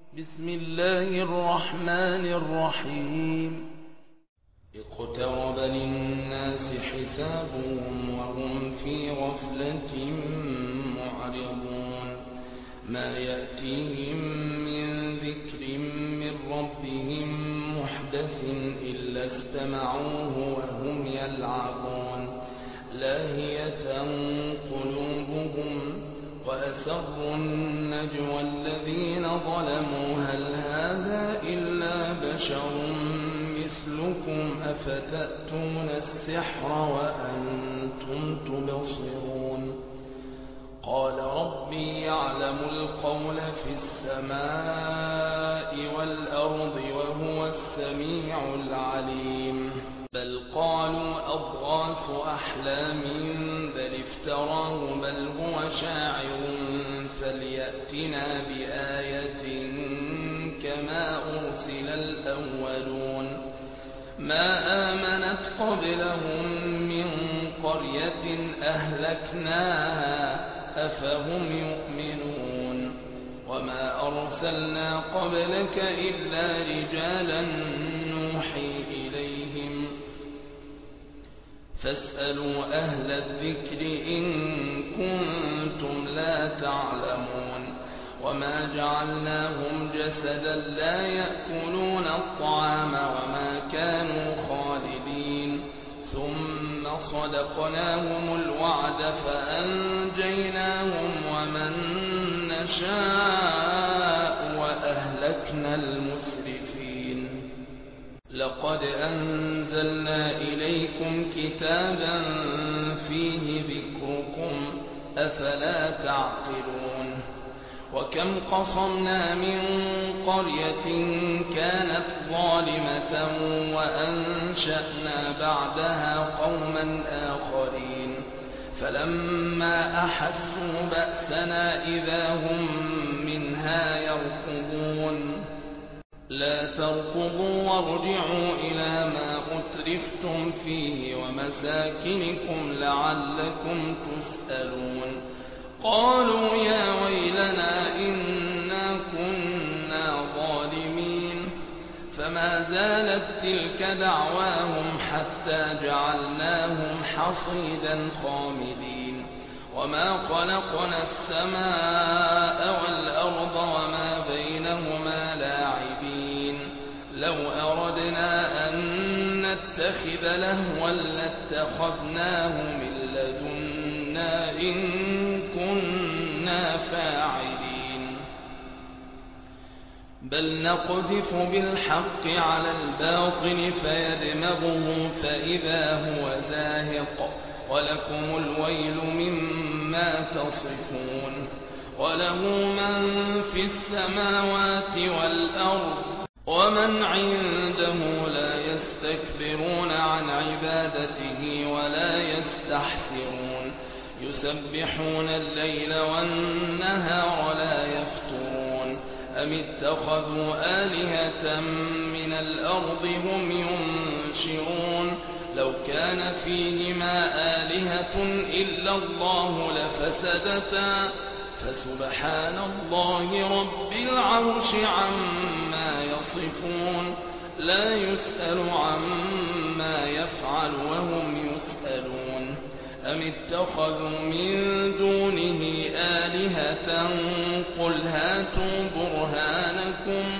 بسم الله الرحمن الرحيم. اقترب للناس حسابهم وهم في غفلة معرضون. ما يأتيهم من ذكر من ربهم محدث إلا استمعوه وهم يلعبون لاهية قلوبهم وأسروا النجوى الذين ظلموا هل هذا إلا بشر مثلكم أفتأتون السحر وأنتم تبصرون. قال ربي يعلم القول في السماء والأرض وهو السميع العليم. بل قالوا أضغاث أحلام بل افتراه بل هو شاعر فليأتنا بآية كما أرسل الأولون. ما آمنت قبلهم من قرية أهلكناها أفهم يؤمنون. وما أرسلنا قبلك إلا رجالا نوحي إليهم فاسألوا أهل الذكر إن كنتم لا تعلمون. وما جعلناهم جسدا لا يأكلون الطعام وما كانوا خالدين ثم صدقناهم الوعد فأنجيناهم ومن نشاء وأهلكنا المسرفين. لقد أنزلنا إليكم كتابا فيه ذكركم أفلا تعقلون. وكم قصمنا من قرية كانت ظالمة وأنشأنا بعدها قوما آخرين فلما أحسوا بأسنا إذا هم منها يركضون. لا تركضوا وارجعوا إلى ما أترفتم فيه ومساكنكم لعلكم تسألون. قالوا يا ويلنا إنا كنا ظالمين. فما زالت تلك دعواهم حتى جعلناهم حصيدا خامدين. وما خلقنا السماء والأرض وما بينهما لاعبين. لو أردنا أن نتخذ لهوا لاتخذناه من لدنا إن كنا فاعلين. بل نقذف بالحق على الباطل فيدمغه فإذا هو زاهق ولكم الويل مما تصفون. وله من في السماوات والأرض ومن عنده لا يستكبرون عن عبادته ولا يستحسرون. يسبحون الليل والنهار لا يفترون. أم اتخذوا آلهة من الأرض هم ينشرون. لو كان فيهما آلهة إلا الله لفسدتا فسبحان الله رب العرش عما يصفون. لا يسأل عما يفعل وهم يسألون. أم اتخذوا من دونه آلهة قل هاتوا برهانكم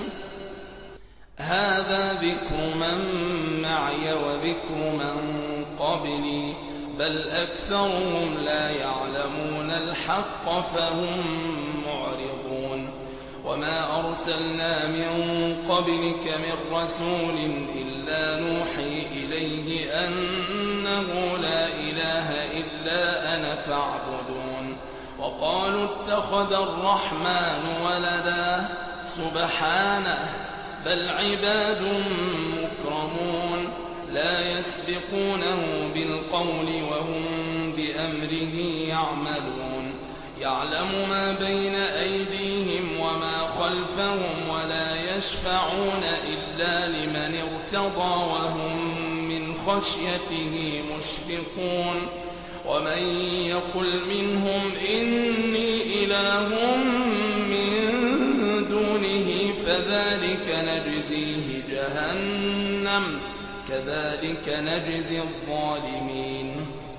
هذا ذكر من معي وذكر من قبلي بل أكثرهم لا يعلمون الحق فهم معرضون. وما أرسلنا من قبلك من رسول إلا نوحي إليه أنه لا إله إلا أنا فاعبدون. وقالوا اتخذ الرحمن ولدا سبحانه بل عباد مكرمون لا يسبقونه بالقول وهم بأمره يعملون. يعلم ما بين أيديهم وما خلفهم ولا يشفعون إلا لمن ارتضى وهم من خشيته مشفقون. ومن يقل منهم إني إله من دونه فذلك نجزيه جهنم كذلك نجزي الظالمين.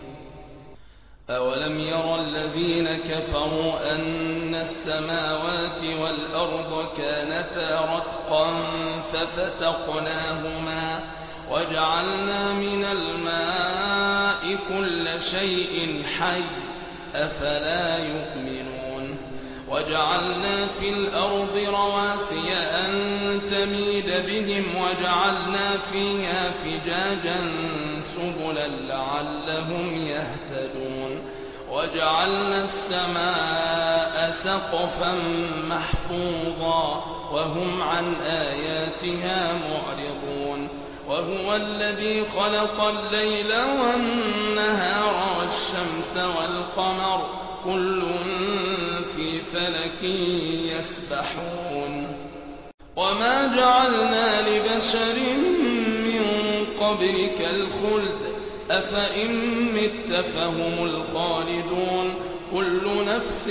أولم يرى الذين كفروا أن السماوات والأرض كانتا رتقا ففتقناهما وجعلنا من الماء كل شيء حي أفلا يؤمنون. وجعلنا في الأرض رواسي أن تميد بهم وجعلنا فيها فجاجا سبلا لعلهم يهتدون. وجعلنا السماء سقفا محفوظا وهم عن آياتها معرضون. وهو الذي خلق الليل والنهار والشمس والقمر كل في فلك يسبحون. وما جعلنا لبشر من قبلك الخلد أفإن مت فهم الخالدون. كل نفس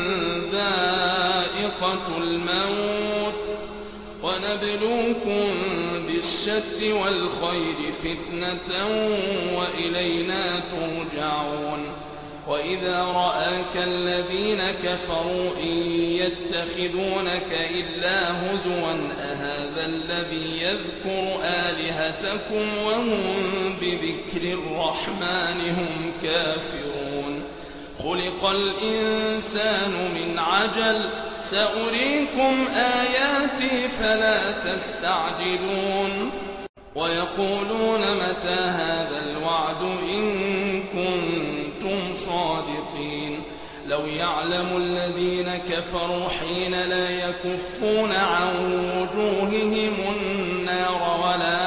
ذائقة الموت ونبلوكم بالشر والخير فتنة وإلينا ترجعون. وإذا رآك الذين كفروا إن يتخذونك إلا هزوا أهذا الذي يذكر آلهتكم وهم بذكر الرحمن هم كافرون. خلق الإنسان من عجل سأريكم آياتي فلا تستعجلون. ويقولون متى هذا الوعد إن كنتم صادقين. لو يعلم الذين كفروا حين لا يكفون عن وجوههم النار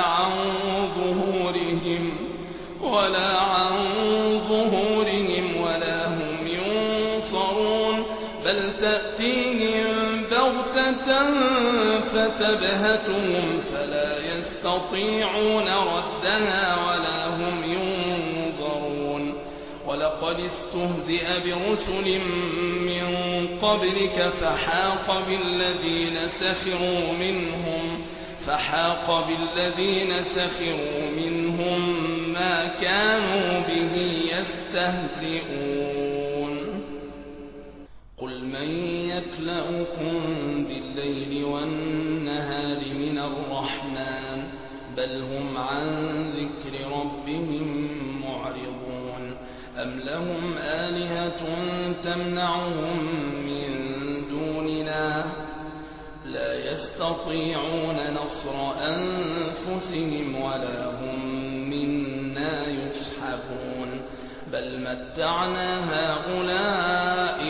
ولا عن ظهورهم ولا هم ينصرون. بل تأتيهم بغتة فتبهتهم فلا يستطيعون ردها ولا هم ينظرون. ولقد استهزئ برسل من قبلك فحاق بالذين سخروا منهم ما كانوا به يستهزئون. قل من يكلؤكم بالليل والنهار من الرحمن بل هم عن ذكر ربهم معرضون. أم لهم آلهة تمنعهم من دوننا لا يستطيعون نصر أنفسهم ولا هم منا يصحبون. بل متعنا هؤلاء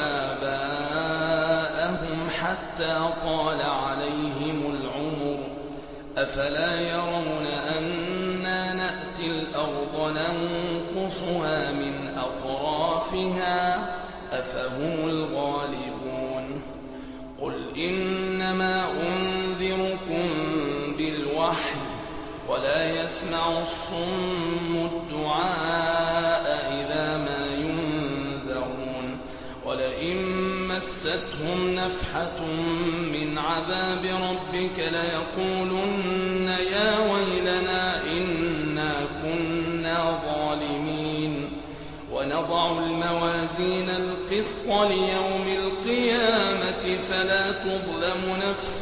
وآباءهم حتى طال عليهم العمر أفلا يرون أنا نأتي الأرض ننقصها من أطرافها أفهم الغالبون. قل إنما أنذركم بالوحي ولا يسمع الصم الدعاء إذا ما ينذرون. ولئن مستهم نفحة من عذاب ربك ليقولن يا ويلنا إنا كنا ظالمين. ونضع الموازين القسط ليوم القيامة فلا تظلم نفس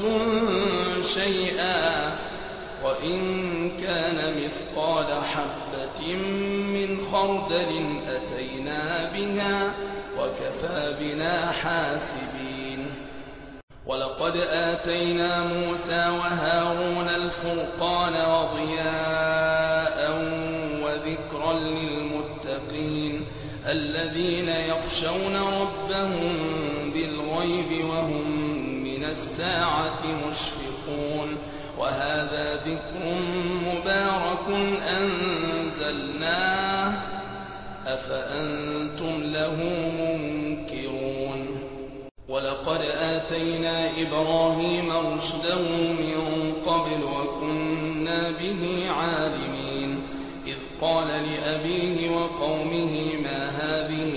شيئا وإن كان مثقال حبة من خردل أتينا بها وكفى بنا حاسبين. ولقد آتينا موسى وهارون الفرقان وضياء وذكرا للمتقين الذين يخشون ربهم بالغيب وهم من الساعة مشفقون. وهذا ذكر مبارك أنزلناه أفأنتم له منكرون. ولقد آتينا إبراهيم رشده من قبل وكنا به عالمين. إذ قال لأبيه وقومه ما هذه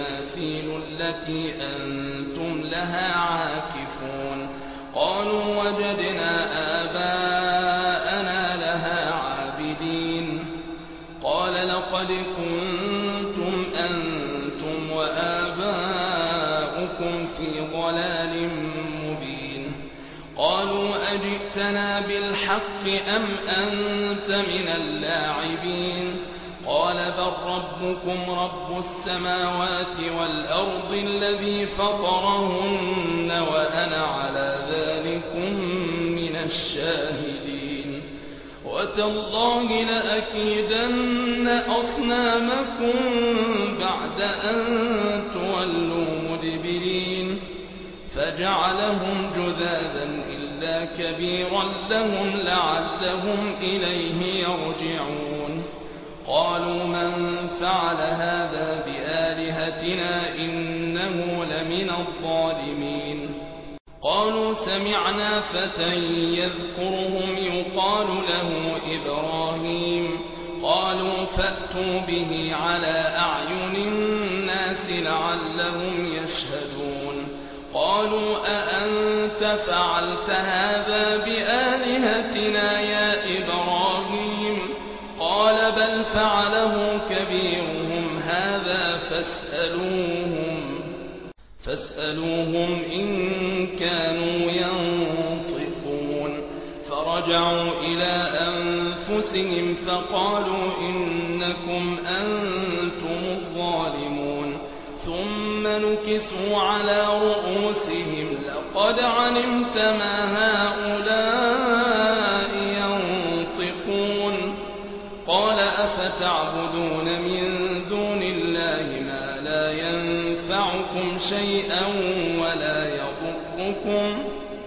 التماثيل التي أنتم لها عاكفون. قالوا أجئتنا بالحق أم أنت من اللاعبين قال بل ربكم رب السماوات والأرض الذي فطرهن وأنا على ذلكم من الشاهدين وتالله لأكيدن أصنامكم بعد أن تولوا مدبرين فجعلهم جذاذا إلا كبيرا لهم لعلهم إليه يرجعون قالوا من فعل هذا بآلهتنا إنه لمن الظالمين قالوا سمعنا فتى يذكرهم يقال له إبراهيم قالوا فأتوا به على أعين الناس لعلهم يشهدون قالوا أأنت فعلت هذا بآلهتنا يا إبراهيم قال بل فعله كبيرهم هذا فاسألوهم إن كانوا ينطقون فرجعوا إلى أنفسهم فقالوا إنكم أنتم الظالمون ثم نكسوا على رؤوسهم لقد علمت ما هؤلاء ينطقون قال أفتعبدون من دون الله ما لا ينفعكم شيئا ولا يضركم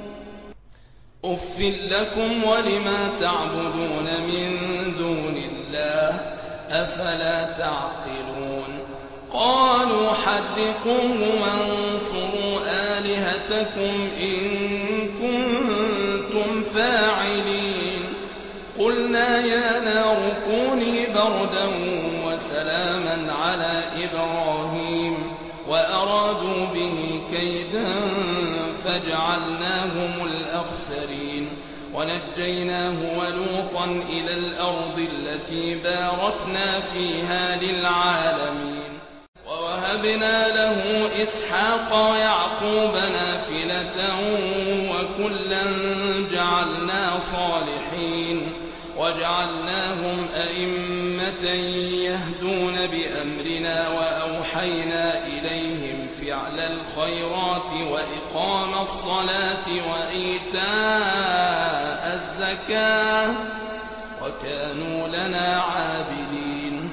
أف لكم ولما تعبدون من دون الله أفلا تعقلون قالوا حرقوه وانصروا آلهتكم إن كنتم فاعلين قلنا يا نار كوني بردا وسلاما على إبراهيم وأرادوا به كيدا فجعلناهم الأخسرين ونجيناه ولوطا إلى الأرض التي باركنا فيها للعالمين ووهبنا له إسحاق ويعقوب نافلة وكلا جعلنا صالحين وجعلناهم أئمة يهدون بأمرنا وأوحينا إليهم فعل الخيرات وإقام الصلاة وإيتاء الزكاة وكانوا لنا عابدين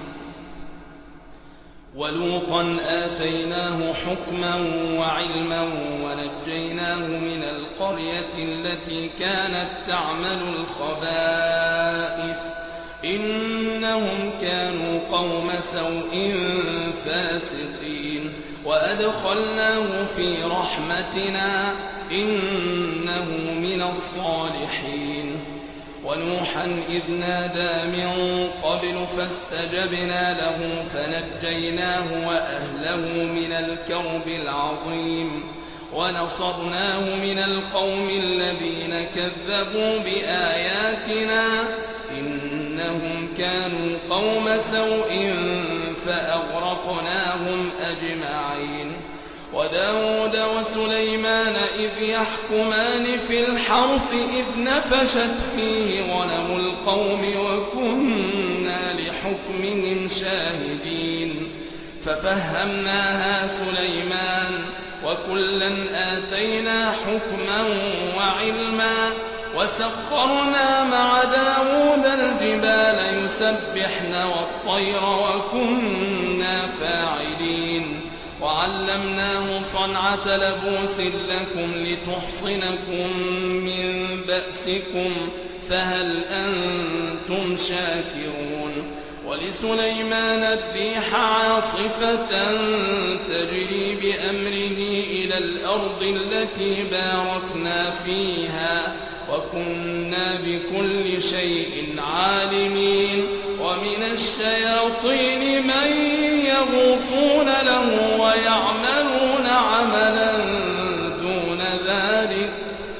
ولوطا آتيناه حكما وعلما ونجيناه من القرية التي كانت تعمل الخبائث إنهم كانوا قوم سوء فاسقين وأدخلناه في رحمتنا إنه من الصالحين ونوحا إذ نادى من قبل فاستجبنا له فنجيناه وأهله من الكرب العظيم ونصرناه من القوم الذين كذبوا بآياتنا إنهم كانوا قوم سوء فأغرقناهم أجمعين وداود وسليمان إذ يحكمان في الحرث إذ نفشت فيه غنم القوم وكنا لحكمهم شاهدين ففهمناها سليمان وكلا آتينا حكما وعلما وسخرنا مع داود الجبال يسبحن والطير وكنا فاعلين وعلمناه صنعة لبوس لكم لتحصنكم من بأسكم فهل أنتم شاكرون ولسليمان الريح عاصفة تجري بأمره إلى الأرض التي باركنا فيها وكنا بكل شيء عالمين ومن الشياطين من يغوصون له ويعملون عملا دون ذلك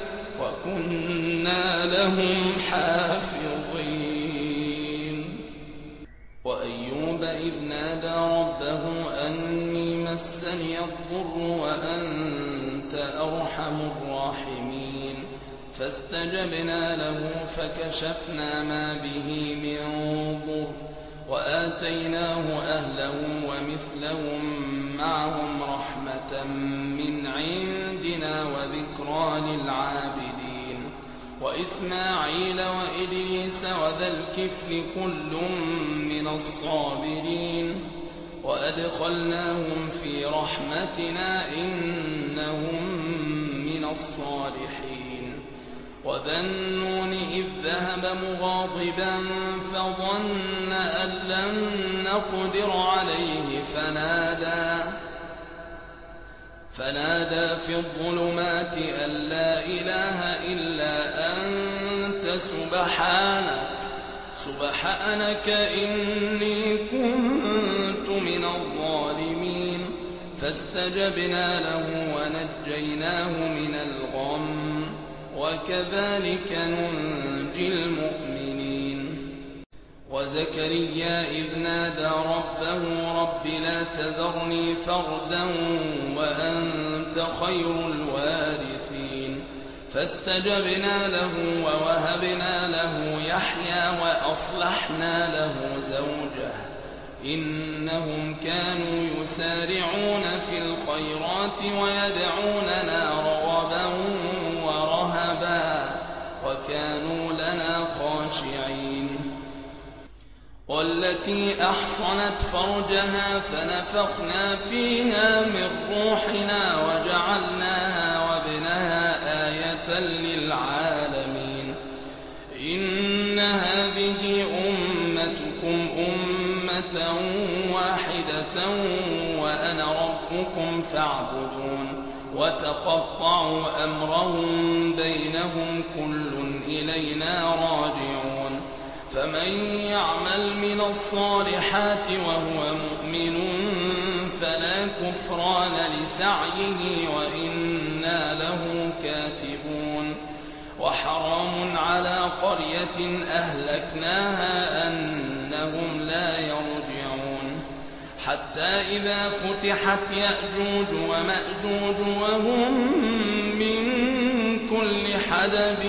وكنا لهم حافظين وأيوب إذ نادى ربه أني مسني الضر وأنت أرحم الراحمين فاستجبنا له فكشفنا ما به من ضر وآتيناه أهله ومثلهم معهم رحمة من عندنا وذكرى للعابدين وإسماعيل وإدريس وذا الكفل كل من الصابرين وأدخلناهم في رحمتنا إنهم من الصالحين وذا النون إذ ذهب مغاضبا فظن أن لن نقدر عليه فنادى في الظلمات أن لا إله إلا أنت سبحانك إني كنت من الظالمين فاستجبنا له ونجيناه من الغم وكذلك ننجي المؤمنين وزكريا إذ نادى ربه رب لا تذرني فردا وأنت خير الوارثين فاستجبنا له ووهبنا له يحيى وأصلحنا له زوجه إنهم كانوا يسارعون في الخيرات ويدعوننا رغبا ورهبا وكانوا لنا خاشعين والتي أحصنت فرجها فنفخنا فيها من روحنا وجعلناها وابنها آية للعالمين إن هذه أمتكم أمة واحدة وأنا ربكم فاعبدون وتقطعوا أمرهم بينهم كل إلينا راجعون فمن يعمل من الصالحات وهو مؤمن فلا كفران لسعيه وإنا له كاتبون وحرام على قرية أهلكناها أنهم لا يرجعون حتى إذا فتحت يأجوج ومأجوج وهم من كل حدب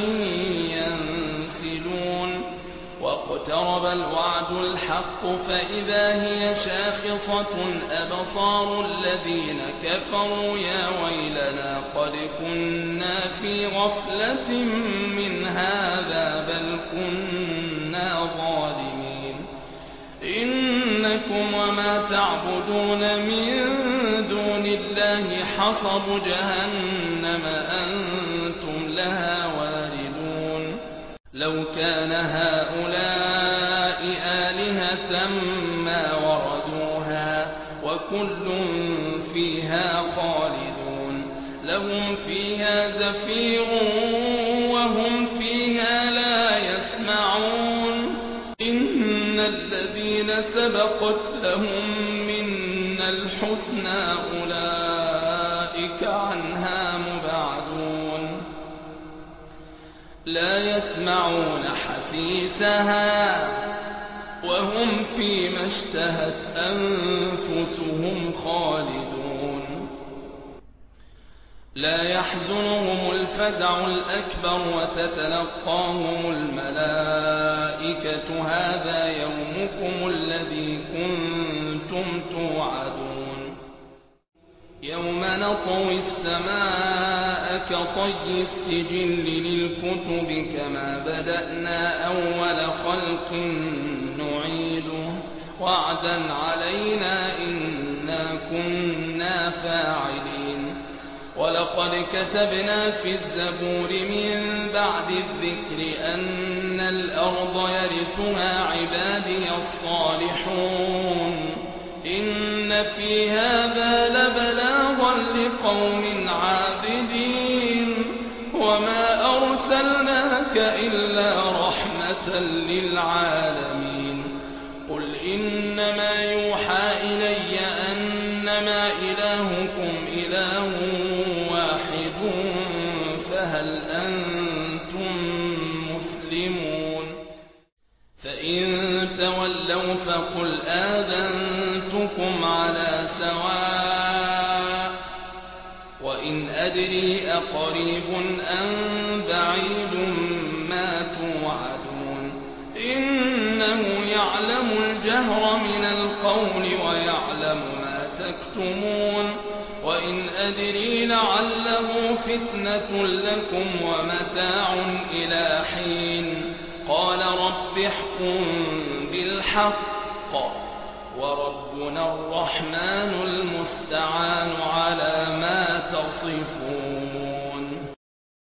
ينسلون واقترب الوعد الحق فإذا هي شاخصة أبصار الذين كفروا يا ويلنا قد كنا في غفلة من هذا بل كنا ظالمين إنكم وما تعبدون من دون الله حصب جهنم أنتم لها واردون لو كان هؤلاء آلهة ما وردوها وكل فيها خالدون لهم فيها زفير وهم فيها لا يسمعون إن الذين سبقت لهم منا الحسنى أولئك عنها مبعدون لا يسمعون حسيسها وهم فيما اشتهت أنفسهم خالدون لا يحزنهم الفزع الأكبر وتتلقاهم الملائكة هذا يومكم الذي كنتم توعدون يوم نطوي السماء كطي السجل للكتب كما بدأنا أول خلق نعيده وعدا علينا إنا كنا فاعلين ولقد كتبنا في الزبور من بعد الذكر أن الأرض يرثها عبادي الصالحون إن في هذا لبلاغا لقوم عابدين وما أرسلناك إلا رحمة للعالمين قل إنما يوحى إلي أنما إلهكم إله واحد فهل أنتم مسلمون فإن تولوا فقل آذنتكم على سواء وإن أدري أقريب أم بعيد تكتمون وإن أدري لعله فتنة لكم ومتاع إلى حين قال رب احكم بالحق وربنا الرحمن المستعان على ما تصفون